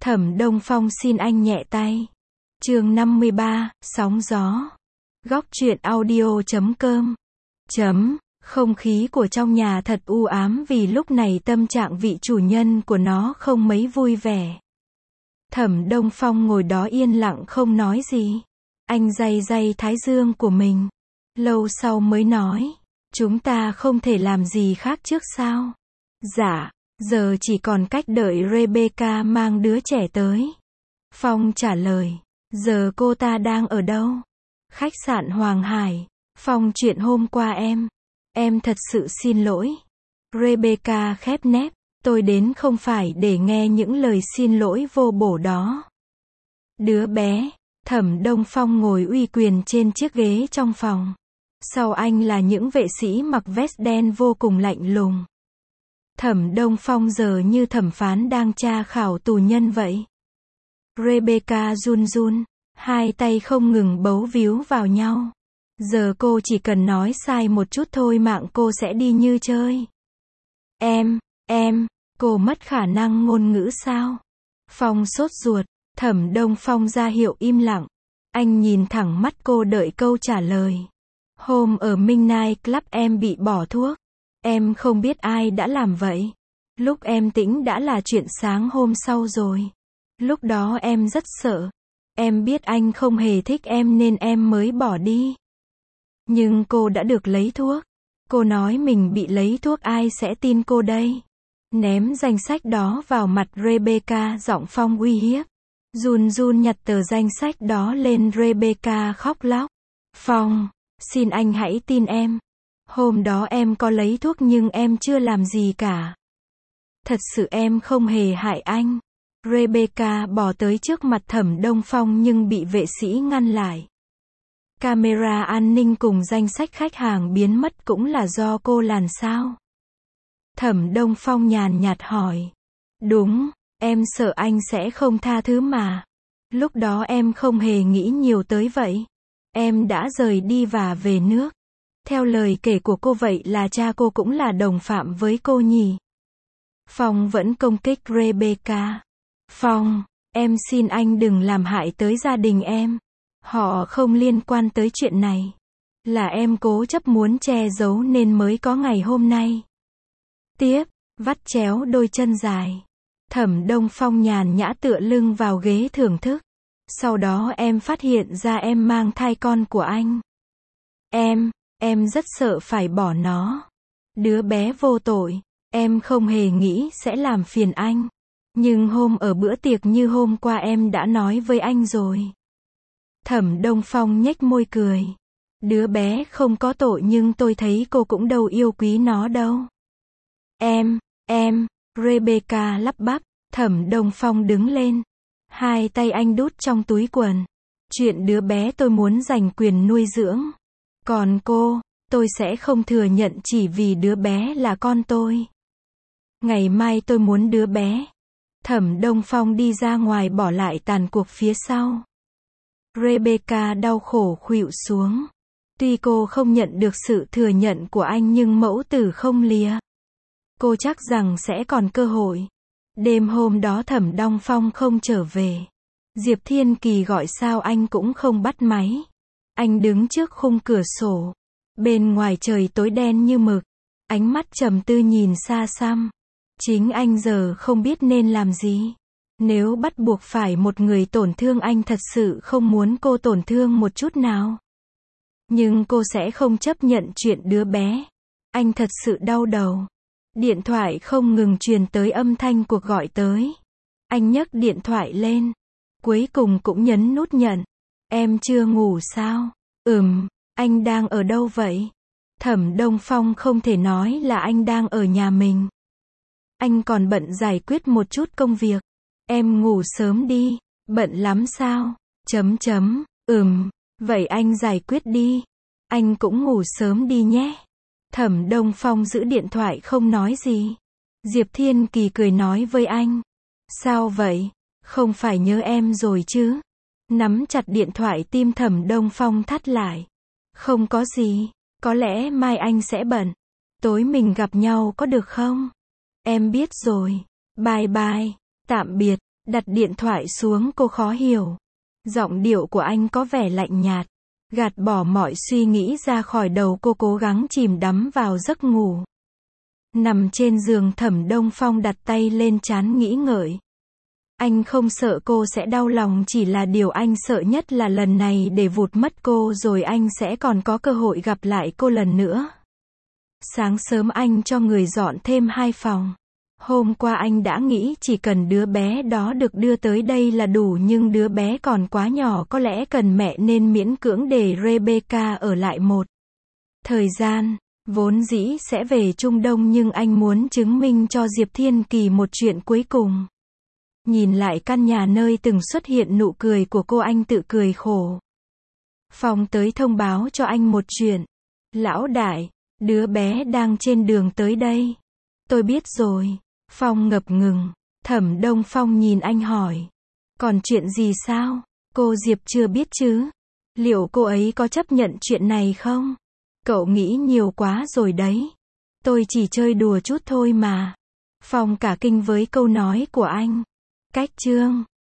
Thẩm Đông Phong xin anh nhẹ tay. Chương 53, sóng gió. Góc truyện audio.com. Không khí của trong nhà thật u ám vì lúc này tâm trạng vị chủ nhân của nó không mấy vui vẻ. Thẩm Đông Phong ngồi đó yên lặng không nói gì. Anh day day thái dương của mình. Lâu sau mới nói, chúng ta không thể làm gì khác trước sao? Dạ, giờ chỉ còn cách đợi Rebecca mang đứa trẻ tới. Phong trả lời, giờ cô ta đang ở đâu? Khách sạn Hoàng Hải. Phong, chuyện hôm qua em thật sự xin lỗi. Rebecca khép nép, tôi đến không phải để nghe những lời xin lỗi vô bổ đó. Đứa bé. Thẩm Đông Phong ngồi uy quyền trên chiếc ghế trong phòng. Sau anh là những vệ sĩ mặc vest đen vô cùng lạnh lùng. Thẩm Đông Phong giờ như thẩm phán đang tra khảo tù nhân vậy. Rebecca run run, hai tay không ngừng bấu víu vào nhau. Giờ cô chỉ cần nói sai một chút thôi mạng cô sẽ đi như chơi. Cô mất khả năng ngôn ngữ sao? Phong sốt ruột. Thẩm Đông Phong ra hiệu im lặng. Anh nhìn thẳng mắt cô đợi câu trả lời. Hôm ở Midnight Club em bị bỏ thuốc. Em không biết ai đã làm vậy. Lúc em tỉnh đã là chuyện sáng hôm sau rồi. Lúc đó em rất sợ. Em biết anh không hề thích em nên em mới bỏ đi. Nhưng cô đã được lấy thuốc. Cô nói mình bị lấy thuốc, ai sẽ tin cô đây? Ném danh sách đó vào mặt Rebecca, giọng Phong uy hiếp. Run run nhặt tờ danh sách đó lên. Rebecca khóc lóc. Phong, xin anh hãy tin em. Hôm đó em có lấy thuốc nhưng em chưa làm gì cả. Thật sự em không hề hại anh. Rebecca bỏ tới trước mặt Thẩm Đông Phong nhưng bị vệ sĩ ngăn lại. Camera an ninh cùng danh sách khách hàng biến mất cũng là do cô làm sao? Thẩm Đông Phong nhàn nhạt hỏi. Đúng, em sợ anh sẽ không tha thứ mà. Lúc đó em không hề nghĩ nhiều tới vậy. Em đã rời đi và về nước. Theo lời kể của cô vậy là cha cô cũng là đồng phạm với cô nhỉ? Phong vẫn công kích Rebecca. Phong, em xin anh đừng làm hại tới gia đình em. Họ không liên quan tới chuyện này. Là em cố chấp muốn che giấu nên mới có ngày hôm nay. Tiếp, vắt chéo đôi chân dài. Thẩm Đông Phong nhàn nhã tựa lưng vào ghế thưởng thức. Sau đó em phát hiện ra em mang thai con của anh. Em rất sợ phải bỏ nó. Đứa bé vô tội. Em không hề nghĩ sẽ làm phiền anh. Nhưng hôm ở bữa tiệc như hôm qua em đã nói với anh rồi. Thẩm Đông Phong nhếch môi cười. Đứa bé không có tội nhưng tôi thấy cô cũng đâu yêu quý nó đâu. Rebecca lắp bắp. Thẩm Đông Phong đứng lên. Hai tay anh đút trong túi quần. Chuyện đứa bé tôi muốn giành quyền nuôi dưỡng. Còn cô, tôi sẽ không thừa nhận chỉ vì đứa bé là con tôi. Ngày mai tôi muốn đứa bé. Thẩm Đông Phong đi ra ngoài bỏ lại tàn cuộc phía sau. Rebecca đau khổ khuỵu xuống. Tuy cô không nhận được sự thừa nhận của anh nhưng mẫu tử không lìa. Cô chắc rằng sẽ còn cơ hội. Đêm hôm đó Thẩm Đông Phong không trở về. Diệp Thiên Kỳ gọi sao anh cũng không bắt máy. Anh đứng trước khung cửa sổ. Bên ngoài trời tối đen như mực. Ánh mắt trầm tư nhìn xa xăm. Chính anh giờ không biết nên làm gì. Nếu bắt buộc phải một người tổn thương anh thật sự không muốn cô tổn thương một chút nào. Nhưng cô sẽ không chấp nhận chuyện đứa bé. Anh thật sự đau đầu. Điện thoại không ngừng truyền tới âm thanh cuộc gọi tới. Anh nhấc điện thoại lên. Cuối cùng cũng nhấn nút nhận. Em chưa ngủ sao? Anh đang ở đâu vậy? Thẩm Đông Phong không thể nói là anh đang ở nhà mình. Anh còn bận giải quyết một chút công việc. Em ngủ sớm đi. Bận lắm sao? Vậy anh giải quyết đi. Anh cũng ngủ sớm đi nhé. Thẩm Đông Phong giữ điện thoại không nói gì. Diệp Thiên Kỳ cười nói với anh. Sao vậy? Không phải nhớ em rồi chứ? Nắm chặt điện thoại tim Thẩm Đông Phong thắt lại. Không có gì. Có lẽ mai anh sẽ bận. Tối mình gặp nhau có được không? Em biết rồi. Bye bye. Tạm biệt. Đặt điện thoại xuống, cô khó hiểu. Giọng điệu của anh có vẻ lạnh nhạt. Gạt bỏ mọi suy nghĩ ra khỏi đầu, cô cố gắng chìm đắm vào giấc ngủ. Nằm trên giường, Thẩm Đông Phong đặt tay lên trán nghĩ ngợi. Anh không sợ cô sẽ đau lòng, chỉ là điều anh sợ nhất là lần này để vụt mất cô rồi anh sẽ còn có cơ hội gặp lại cô lần nữa. Sáng sớm anh cho người dọn thêm 2 phòng. Hôm qua anh đã nghĩ chỉ cần đứa bé đó được đưa tới đây là đủ, nhưng đứa bé còn quá nhỏ, có lẽ cần mẹ nên miễn cưỡng để Rebecca ở lại một thời gian. Vốn dĩ sẽ về Trung Đông, nhưng anh muốn chứng minh cho Diệp Thiên Kỳ một chuyện cuối cùng. Nhìn lại căn nhà nơi từng xuất hiện nụ cười của cô, anh tự cười khổ. Phong tới thông báo cho anh một chuyện. Lão đại, đứa bé đang trên đường tới đây. Tôi biết rồi. Phong ngập ngừng. Thẩm Đông Phong nhìn anh hỏi. Còn chuyện gì sao? Cô Diệp chưa biết chứ? Liệu cô ấy có chấp nhận chuyện này không? Cậu nghĩ nhiều quá rồi đấy. Tôi chỉ chơi đùa chút thôi mà. Phong cả kinh với câu nói của anh. Cách chương